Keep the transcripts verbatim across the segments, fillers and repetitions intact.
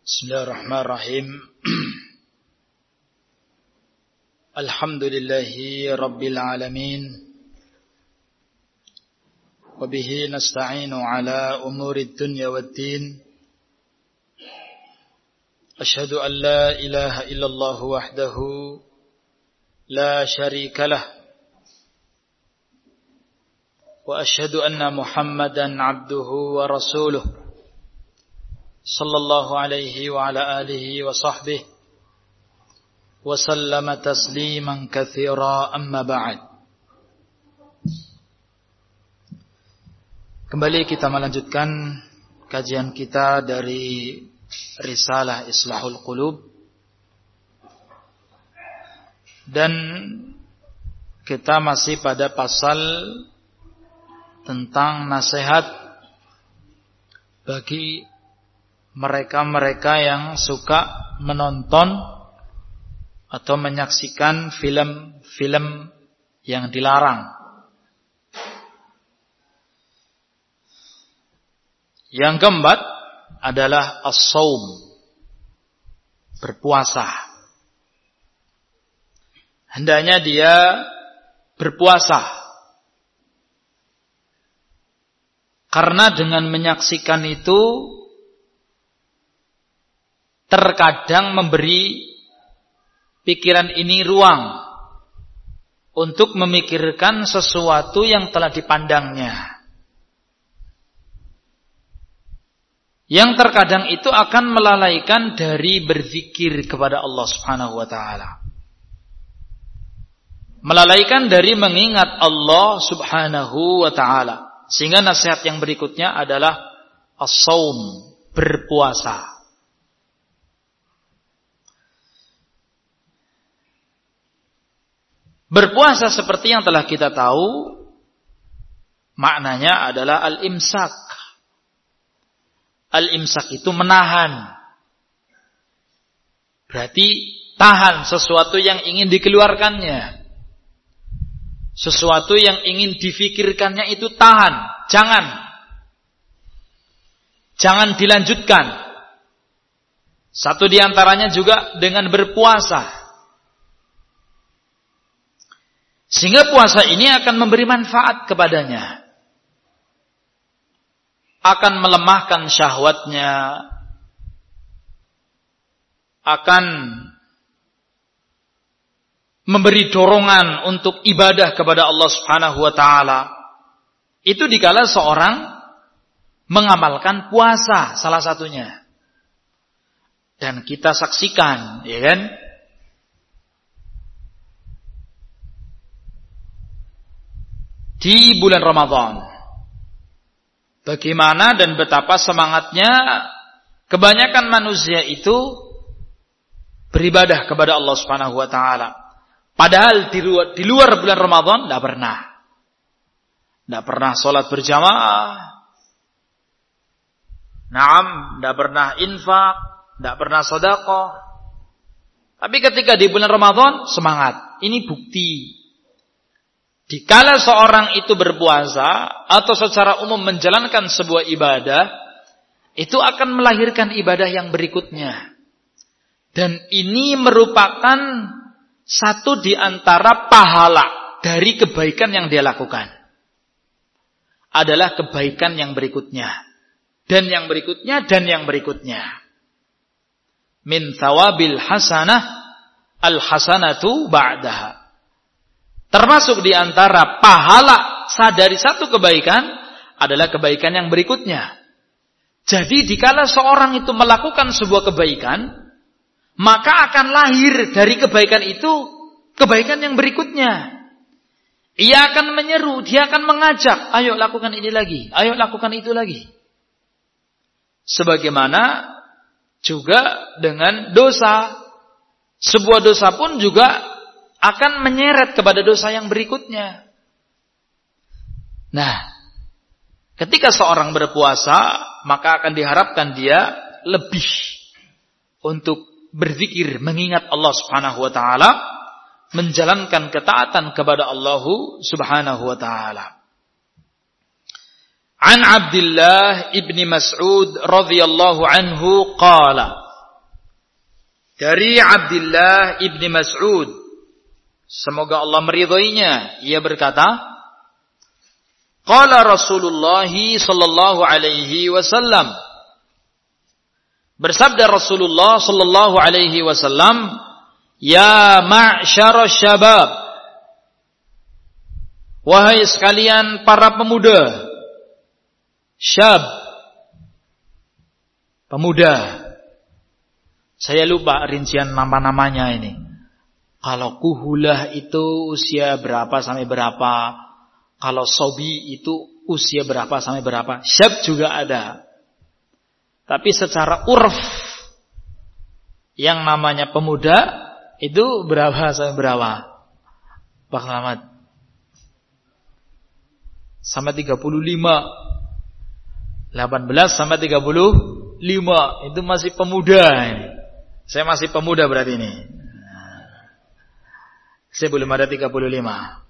Bismillahirrahmanirrahim. Alhamdulillahi Rabbil Alamin. Wabihi nasta'inu ala umuri dunya waddin. Ashhadu an la ilaha illallah wahdahu la sharika lah. Wa ashhadu anna Muhammadan abduhu wa rasuluh. Sallallahu alaihi wa ala alihi wa sahbihi wa sallama tasliman katsira, amma ba'd. Kembali kita melanjutkan kajian kita dari Risalah Islahul Qulub, dan kita masih pada pasal tentang nasihat bagi mereka-mereka yang suka menonton atau menyaksikan film-film yang dilarang. Yang keempat adalah as-saum, berpuasa. Hendaknya dia berpuasa, karena dengan menyaksikan itu terkadang memberi pikiran ini ruang untuk memikirkan sesuatu yang telah dipandangnya, yang terkadang itu akan melalaikan dari berzikir kepada Allah Subhanahu wa taala, melalaikan dari mengingat Allah Subhanahu wa taala. Sehingga nasihat yang berikutnya adalah as-saum, berpuasa. Berpuasa seperti yang telah kita tahu, maknanya adalah al-imsak. Al-imsak itu menahan. Berarti tahan sesuatu yang ingin dikeluarkannya. Sesuatu yang ingin difikirkannya itu tahan. Jangan. Jangan dilanjutkan. Satu diantaranya juga dengan berpuasa. Sehingga puasa ini akan memberi manfaat kepadanya. Akan melemahkan syahwatnya. Akan memberi dorongan untuk ibadah kepada Allah Subhanahu wa taala. Itu dikala seorang mengamalkan puasa salah satunya. Dan kita saksikan, ya kan? Di bulan Ramadan, bagaimana dan betapa semangatnya kebanyakan manusia itu beribadah kepada Allah Subhanahu wa taala. Padahal di luar, di luar bulan Ramadan tidak pernah. Tidak pernah sholat berjamaah. Naam, tidak pernah infak, tidak pernah sedekah. Tapi ketika di bulan Ramadan semangat. Ini bukti. Dikala seorang itu berpuasa atau secara umum menjalankan sebuah ibadah, itu akan melahirkan ibadah yang berikutnya. Dan ini merupakan satu di antara pahala dari kebaikan yang dia lakukan. Adalah kebaikan yang berikutnya. Dan yang berikutnya, dan yang berikutnya. Min thawabil hasanah, al-hasanatu ba'daha. Termasuk di antara pahala dari satu kebaikan adalah kebaikan yang berikutnya. Jadi dikala seorang itu melakukan sebuah kebaikan, maka akan lahir dari kebaikan itu kebaikan yang berikutnya. Ia akan menyeru, dia akan mengajak, ayo lakukan ini lagi, ayo lakukan itu lagi. Sebagaimana juga dengan dosa. Sebuah dosa pun juga akan menyeret kepada dosa yang berikutnya. Nah, ketika seorang berpuasa, maka akan diharapkan dia lebih untuk berzikir, mengingat Allah Subhanahu wa taala, menjalankan ketaatan kepada Allah Subhanahu wa taala. An Abdullah ibni Mas'ud radhiyallahu anhu qala dari Abdullah ibni Mas'ud, semoga Allah meridhoinya, ia berkata, qala Rasulullah sallallahu alaihi wasallam, bersabda Rasulullah sallallahu alaihi wasallam, ya ma'syara syabab, wahai sekalian para pemuda, syab, pemuda. Saya lupa rincian nama-namanya ini. Kalau kuhulah itu usia berapa sampai berapa. Kalau sobi itu usia berapa sampai berapa. Syab juga ada. Tapi secara urf, yang namanya pemuda itu berapa sampai berapa? Pak Selamat. Sampai tiga puluh lima. delapan belas sampai tiga puluh lima. Itu masih pemuda ini. Saya masih pemuda berarti ini. Saya belum ada tiga puluh lima.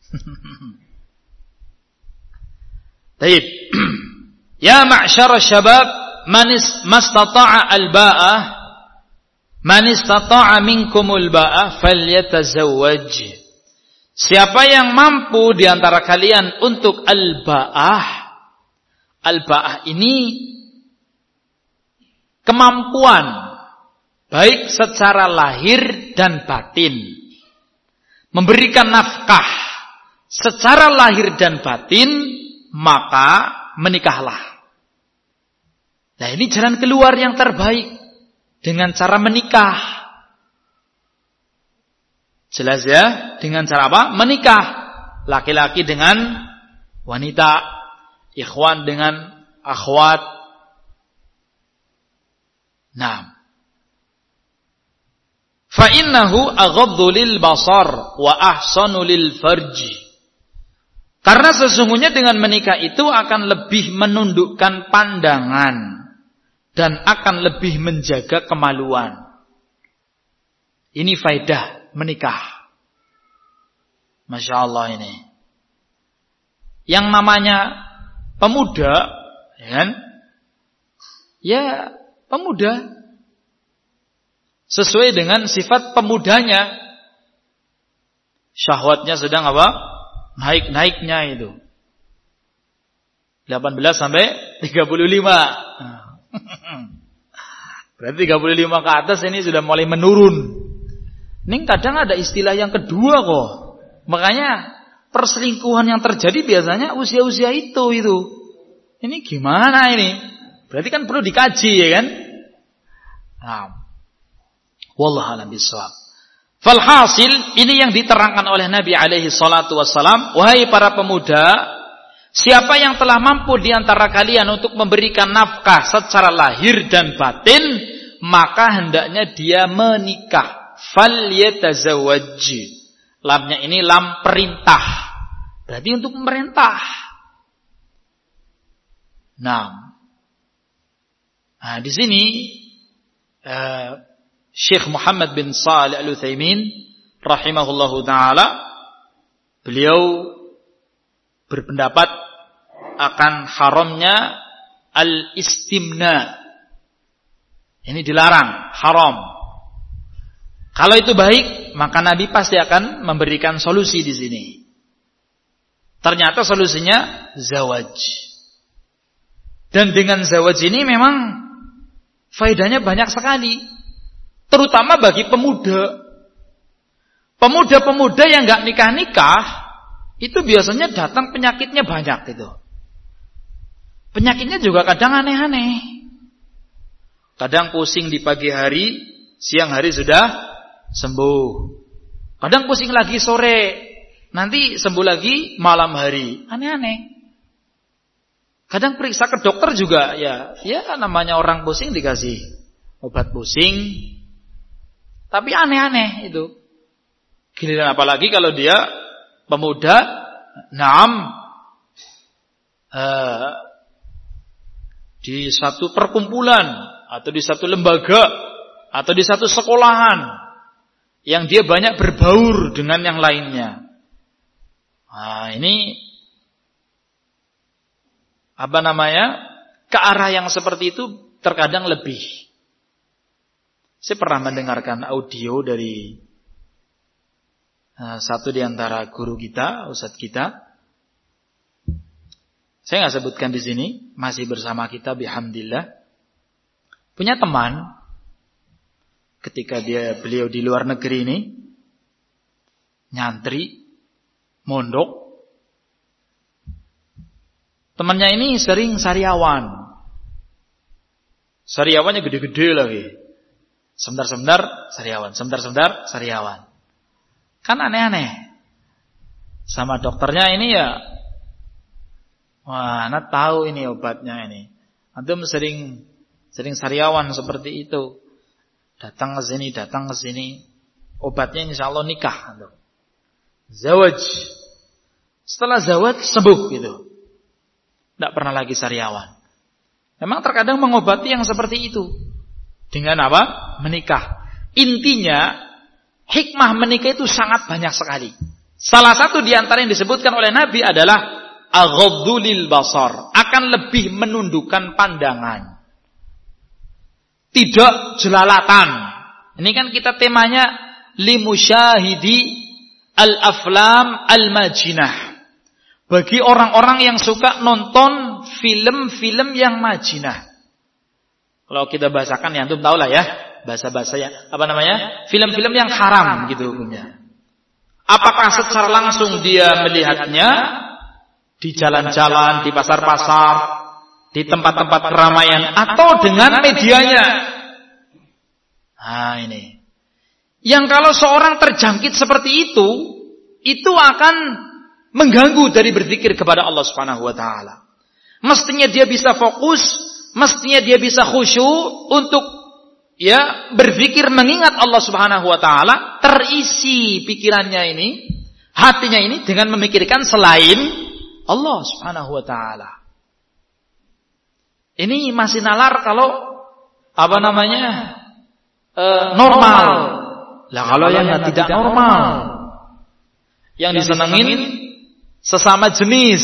Baik. Ya ma'syar syabab, man istata'a al-ba'ah, man istata'a minkumul ba'ah falyatazawwaj. Siapa yang mampu di antara kalian untuk al-ba'ah. Al-ba'ah ini kemampuan baik secara lahir dan batin, memberikan nafkah secara lahir dan batin, maka menikahlah. Nah, ini jalan keluar yang terbaik dengan cara menikah. Jelas ya? Dengan cara apa? Menikah. Laki-laki dengan wanita, ikhwan dengan akhwat. Nah, fa innahu aghaddu lil basar wa ahsanu lil farji. Karena sesungguhnya dengan menikah itu akan lebih menundukkan pandangan dan akan lebih menjaga kemaluan. Ini faedah menikah. Masya Allah ini. Yang namanya pemuda, ya kan? Ya, pemuda. Sesuai dengan sifat pemudanya. Syahwatnya sedang apa? Naik-naiknya itu. delapan belas sampai tiga puluh lima. Berarti tiga puluh lima ke atas ini sudah mulai menurun. Ini kadang ada istilah yang kedua kok. Makanya perselingkuhan yang terjadi biasanya usia-usia itu itu. Ini gimana ini? Berarti kan perlu dikaji, ya kan? Nah, wallahu a'lam bishawab. Falhasil, ini yang diterangkan oleh Nabi alaihi salatu wassalam, wahai para pemuda, siapa yang telah mampu di antara kalian untuk memberikan nafkah secara lahir dan batin, maka hendaknya dia menikah. Falyatazawwaj. Lamnya ini lam perintah. Berarti untuk memerintah. Nah, nah di sini uh, Syekh Muhammad bin Shalih Al-Utsaimin rahimahullahu taala, beliau berpendapat akan haramnya al-istimna. Ini dilarang, haram. Kalau itu baik, maka Nabi pasti akan memberikan solusi di sini. Ternyata solusinya zawaj. Dan dengan zawaj ini memang faedahnya banyak sekali. Terutama bagi pemuda. Pemuda-pemuda yang gak nikah-nikah, itu biasanya datang penyakitnya banyak itu. Penyakitnya juga kadang aneh-aneh. Kadang pusing di pagi hari, siang hari sudah sembuh. Kadang pusing lagi sore, nanti sembuh lagi malam hari. Aneh-aneh. Kadang periksa ke dokter juga, ya, ya namanya orang pusing dikasih obat pusing. Tapi aneh-aneh itu. Giliran apalagi kalau dia pemuda, naam, uh, di satu perkumpulan, atau di satu lembaga, atau di satu sekolahan, yang dia banyak berbaur dengan yang lainnya. Nah, ini apa namanya? Ke arah yang seperti itu terkadang lebih. Saya pernah mendengarkan audio dari uh, satu di antara guru kita, ustadz kita. Saya nggak sebutkan di sini, masih bersama kita, bihamdillah. Punya teman, ketika dia beliau di luar negeri ini, nyantri, mondok. Temannya ini sering sariawan. Sariawannya gede-gede lagi. Sebentar-sebentar sariawan, sebentar-sebentar sariawan. Kan aneh-aneh. Sama dokternya ini ya, wah, anak tahu ini obatnya ini. Antum sering sering sariawan seperti itu. Datang ke sini, datang ke sini. Obatnya insyaallah nikah. Zawaj. Setelah zawaj sembuh gitu. Tidak pernah lagi sariawan. Memang terkadang mengobati yang seperti itu. Dengan apa? Menikah. Intinya, hikmah menikah itu sangat banyak sekali. Salah satu di antara yang disebutkan oleh Nabi adalah aghaddu lil basar, akan lebih menundukkan pandangan. Tidak jelalatan. Ini kan kita temanya limusyahidi al-aflam al-majinah. Bagi orang-orang yang suka nonton film-film yang majinah. Kalau kita bahasakan ya antum tahu lah ya, bahasa-bahasa yang apa namanya? Film-film yang haram gitu hukumnya. Apakah secara langsung dia melihatnya di jalan-jalan, di pasar-pasar, di tempat-tempat keramaian, atau dengan medianya? Nah ini. Yang kalau seorang terjangkit seperti itu, itu akan mengganggu dari berzikir kepada Allah Subhanahu wa taala. Mestinya dia bisa fokus, mestinya dia bisa khusyuk untuk ya berzikir mengingat Allah Subhanahu wa taala, terisi pikirannya ini, hatinya ini dengan memikirkan selain Allah Subhanahu wa taala. Ini masih nalar kalau apa namanya? E, normal. Lah kalau yang tidak normal, yang disenengin sesama jenis.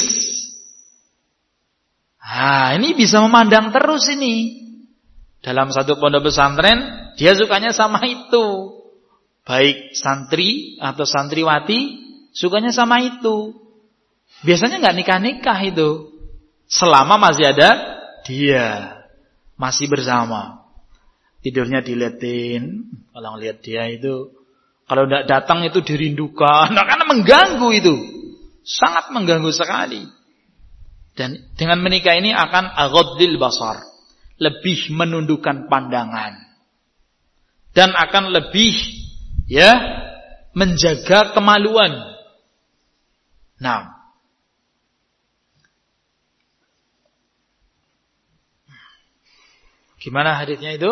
Nah, ini bisa memandang terus ini. Dalam satu pondok pesantren, dia sukanya sama itu. Baik santri atau santriwati, sukanya sama itu. Biasanya nggak nikah-nikah itu. Selama masih ada dia. Masih bersama. Tidurnya diliatin. Kalau ngeliat dia itu, kalau nggak datang itu dirindukan. Nah, karena mengganggu itu. Sangat mengganggu sekali. Dan dengan menikah ini akan aghaddil basar, lebih menundukkan pandangan. Dan akan lebih ya menjaga kemaluan. Nah, gimana hadisnya itu?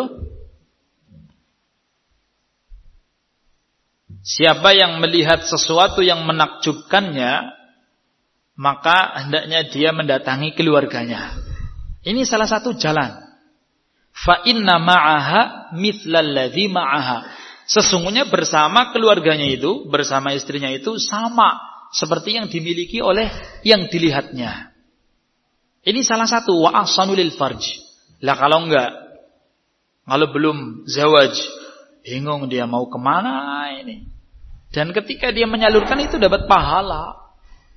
Siapa yang melihat sesuatu yang menakjubkannya, maka hendaknya dia mendatangi keluarganya. Ini salah satu jalan. Fa inna ma'aha mithlal ladzi ma'aha. Sesungguhnya bersama keluarganya itu, bersama istrinya itu sama seperti yang dimiliki oleh yang dilihatnya. Ini salah satu wa ahsanul lil farj. Lah kalau enggak, kalau belum zawaj, bingung dia mau kemana ini. Dan ketika dia menyalurkan itu dapat pahala.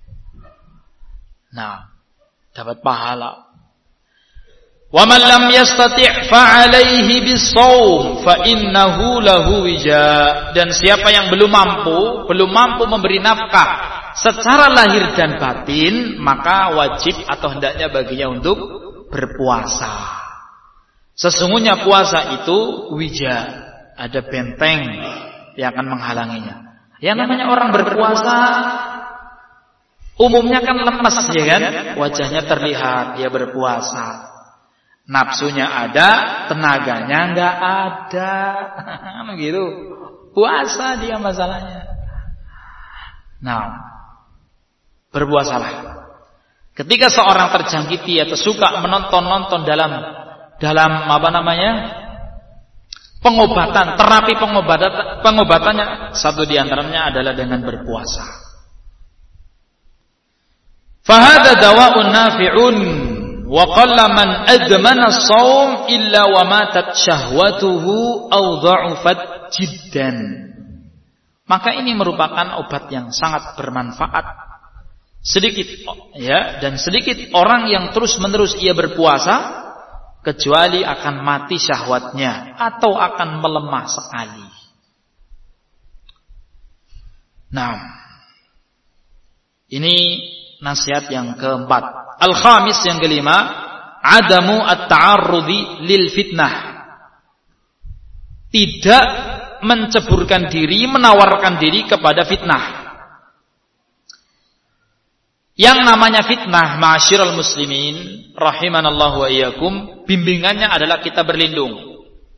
Nah, dapat pahala. Wa man lam yastati' fa 'alaihi bis-shaum fa innahu lahu wija. Dan siapa yang belum mampu, belum mampu memberi nafkah secara lahir dan batin, maka wajib atau hendaknya baginya untuk berpuasa. Sesungguhnya puasa itu wija, ada benteng yang akan menghalanginya. Yang namanya orang berpuasa umumnya kan lemes ya kan, wajahnya terlihat dia berpuasa, nafsunya ada, tenaganya nggak ada, gitu. Puasa dia masalahnya. Nah, berpuasalah. Ketika seorang terjangkiti atau suka menonton-nonton dalam dalam apa namanya pengobatan, terapi pengobatan, pengobatannya satu diantaranya adalah dengan berpuasa. Fahada dawa'un nafi'un wa qalla man admana as-shaum illa wa matat syahwatuhu aw dha'ufat jiddan. Maka ini merupakan obat yang sangat bermanfaat. Sedikit ya, dan sedikit orang yang terus-menerus ia berpuasa kecuali akan mati syahwatnya atau akan melemah sekali. Nah, ini nasihat yang keempat. Al-khamis, yang kelima, adamu at-ta'arrudi lil fitnah. Tidak menceburkan diri, menawarkan diri kepada fitnah. Yang namanya fitnah, ma'asyiral muslimin, rahimanallahu wa iyyakum, bimbingannya adalah kita berlindung.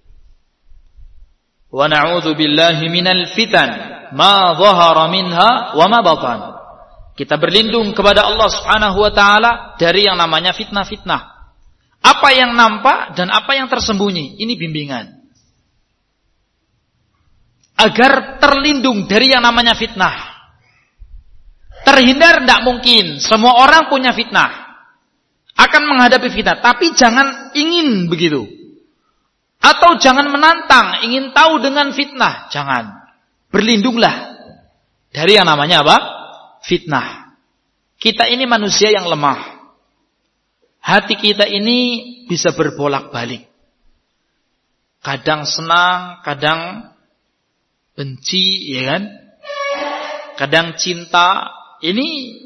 Wa na'udzu billahi minal fitan ma dhahara minha wa ma batan. Kita berlindung kepada Allah Subhanahu wa taala dari yang namanya fitnah-fitnah. Apa yang nampak dan apa yang tersembunyi, ini bimbingan. Agar terlindung dari yang namanya fitnah. Terhindar tidak mungkin, semua orang punya fitnah. Akan menghadapi fitnah, tapi jangan ingin begitu. Atau jangan menantang, ingin tahu dengan fitnah, jangan. Berlindunglah dari yang namanya apa? Fitnah. Kita ini manusia yang lemah. Hati kita ini bisa berbolak-balik. Kadang senang, kadang benci, ya kan? Kadang cinta. Ini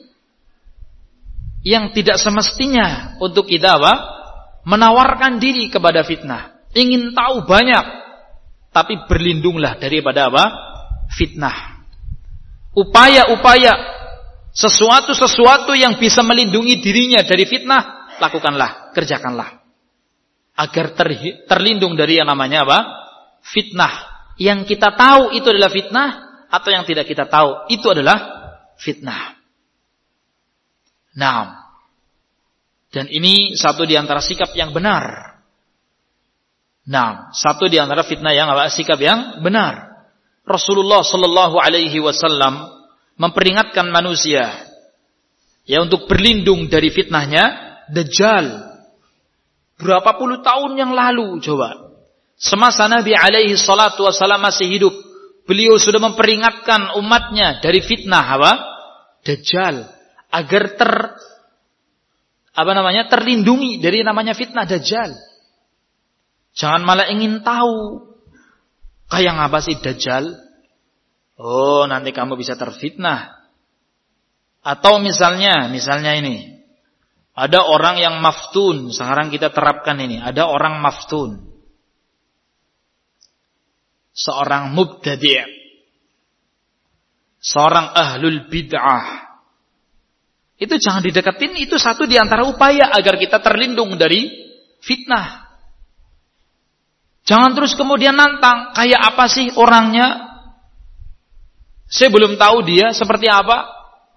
yang tidak semestinya untuk kita apa? Menawarkan diri kepada fitnah. Ingin tahu banyak, tapi berlindunglah daripada apa? Fitnah. Upaya-upaya, sesuatu-sesuatu yang bisa melindungi dirinya dari fitnah, lakukanlah, kerjakanlah. Agar ter- terlindung dari yang namanya apa? Fitnah. Yang kita tahu itu adalah fitnah, atau yang tidak kita tahu itu adalah fitnah. Nah, dan ini satu di antara sikap yang benar. Nah, satu di antara fitnah yang apa? Sikap yang benar. Rasulullah Sallallahu Alaihi Wasallam memperingatkan manusia ya untuk berlindung dari fitnahnya Dajjal. Berapa puluh tahun yang lalu coba. Semasa Nabi Alaihi Salatu Wasallam masih hidup, beliau sudah memperingatkan umatnya dari fitnah apa? Dajjal, agar ter apa namanya? terlindungi dari namanya fitnah Dajjal. Jangan malah ingin tahu kayak apa sih Dajjal? Oh, nanti kamu bisa terfitnah. Atau misalnya, misalnya ini. Ada orang yang maftun, sekarang kita terapkan ini. Ada orang maftun. Seorang mubtadi'. Seorang ahlul bid'ah. Itu jangan dideketin, itu satu di antara upaya agar kita terlindung dari fitnah. Jangan terus kemudian nantang, kayak apa sih orangnya? Saya belum tahu dia seperti apa.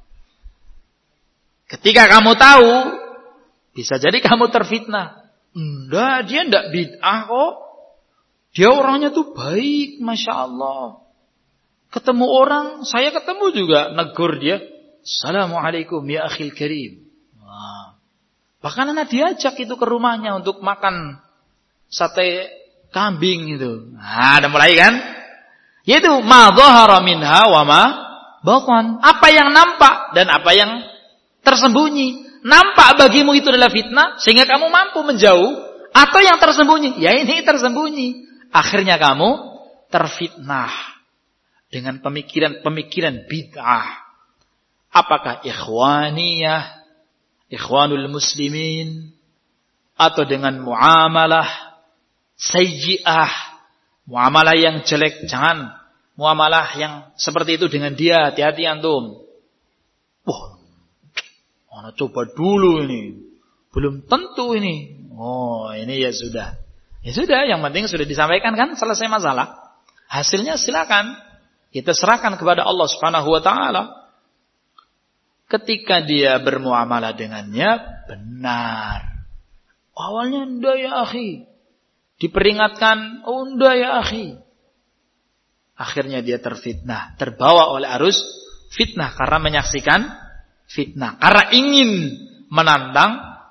Ketika kamu tahu, bisa jadi kamu terfitnah. Enggak, dia enggak bid'ah kok. Dia orangnya tuh baik, Masya Allah. Ketemu orang, saya ketemu juga, negur dia. Assalamualaikum ya akhil karim. Wah. Bahkan anak diajak itu ke rumahnya untuk makan sate kambing itu. Nah, udah mulai kan? Yaitu ma dhahara minha wa ma batan. Apa yang nampak dan apa yang tersembunyi. Nampak bagimu itu adalah fitnah sehingga kamu mampu menjauh, atau yang tersembunyi, ya ini tersembunyi. Akhirnya kamu terfitnah dengan pemikiran-pemikiran bid'ah. Apakah ikhwaniyah, ikhwanul muslimin, atau dengan muamalah sayyi'ah, muamalah yang jelek. Jangan muamalah yang seperti itu dengan dia, hati-hati antum. Wah, mana coba dulu ini, belum tentu ini. Oh, ini ya sudah, ya sudah. Yang penting sudah disampaikan kan, selesai masalah. Hasilnya silakan kita serahkan kepada Allah Subhanahu Wa Taala. Ketika dia bermuamalah dengannya benar, awalnya ndak ya akhi, diperingatkan, oh ndak ya akhi. Akhirnya dia terfitnah, terbawa oleh arus fitnah karena menyaksikan fitnah, karena ingin menantang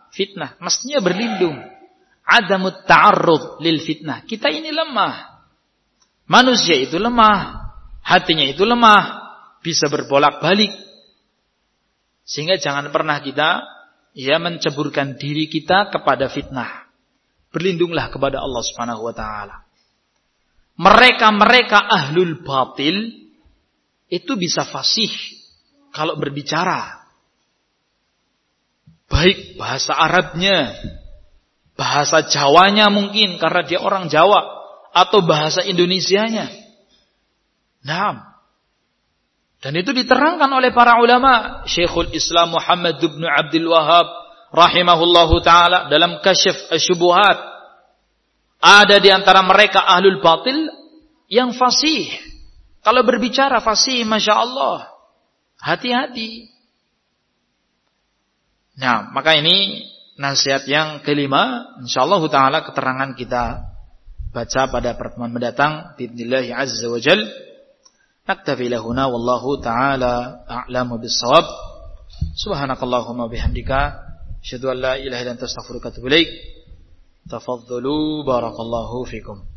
fitnah. Mestinya berlindung. Adamut ta'arrud lil fitnah. Kita ini lemah. Manusia itu lemah. Hatinya itu lemah. Bisa berbolak-balik. Sehingga jangan pernah kita ya menceburkan diri kita kepada fitnah. Berlindunglah kepada Allah Subhanahu wa taala. Mereka-mereka ahlul batil itu bisa fasih kalau berbicara. Baik bahasa Arabnya, bahasa Jawanya mungkin karena dia orang Jawa, atau bahasa Indonesianya. Nah, dan itu diterangkan oleh para ulama. Syekhul Islam Muhammad bin Abdul Wahhab rahimahullahu taala dalam Kasyf Asy-Syubuhat. Ada di antara mereka ahlul batil yang fasih. Kalau berbicara fasih, Masya Allah. Hati-hati. Nah, maka ini nasihat yang kelima. InsyaAllah ta'ala keterangan kita baca pada pertemuan mendatang. Bi'idnillahi azza wa jal. Naktafi lahuna wallahu ta'ala a'lamu bis-shawab. Subhanakallahumma bihamdika. Asyhadu an la ilaha illa anta astaghfiruka wa atubu ilaik. Tafadhalu barakallahu fikum.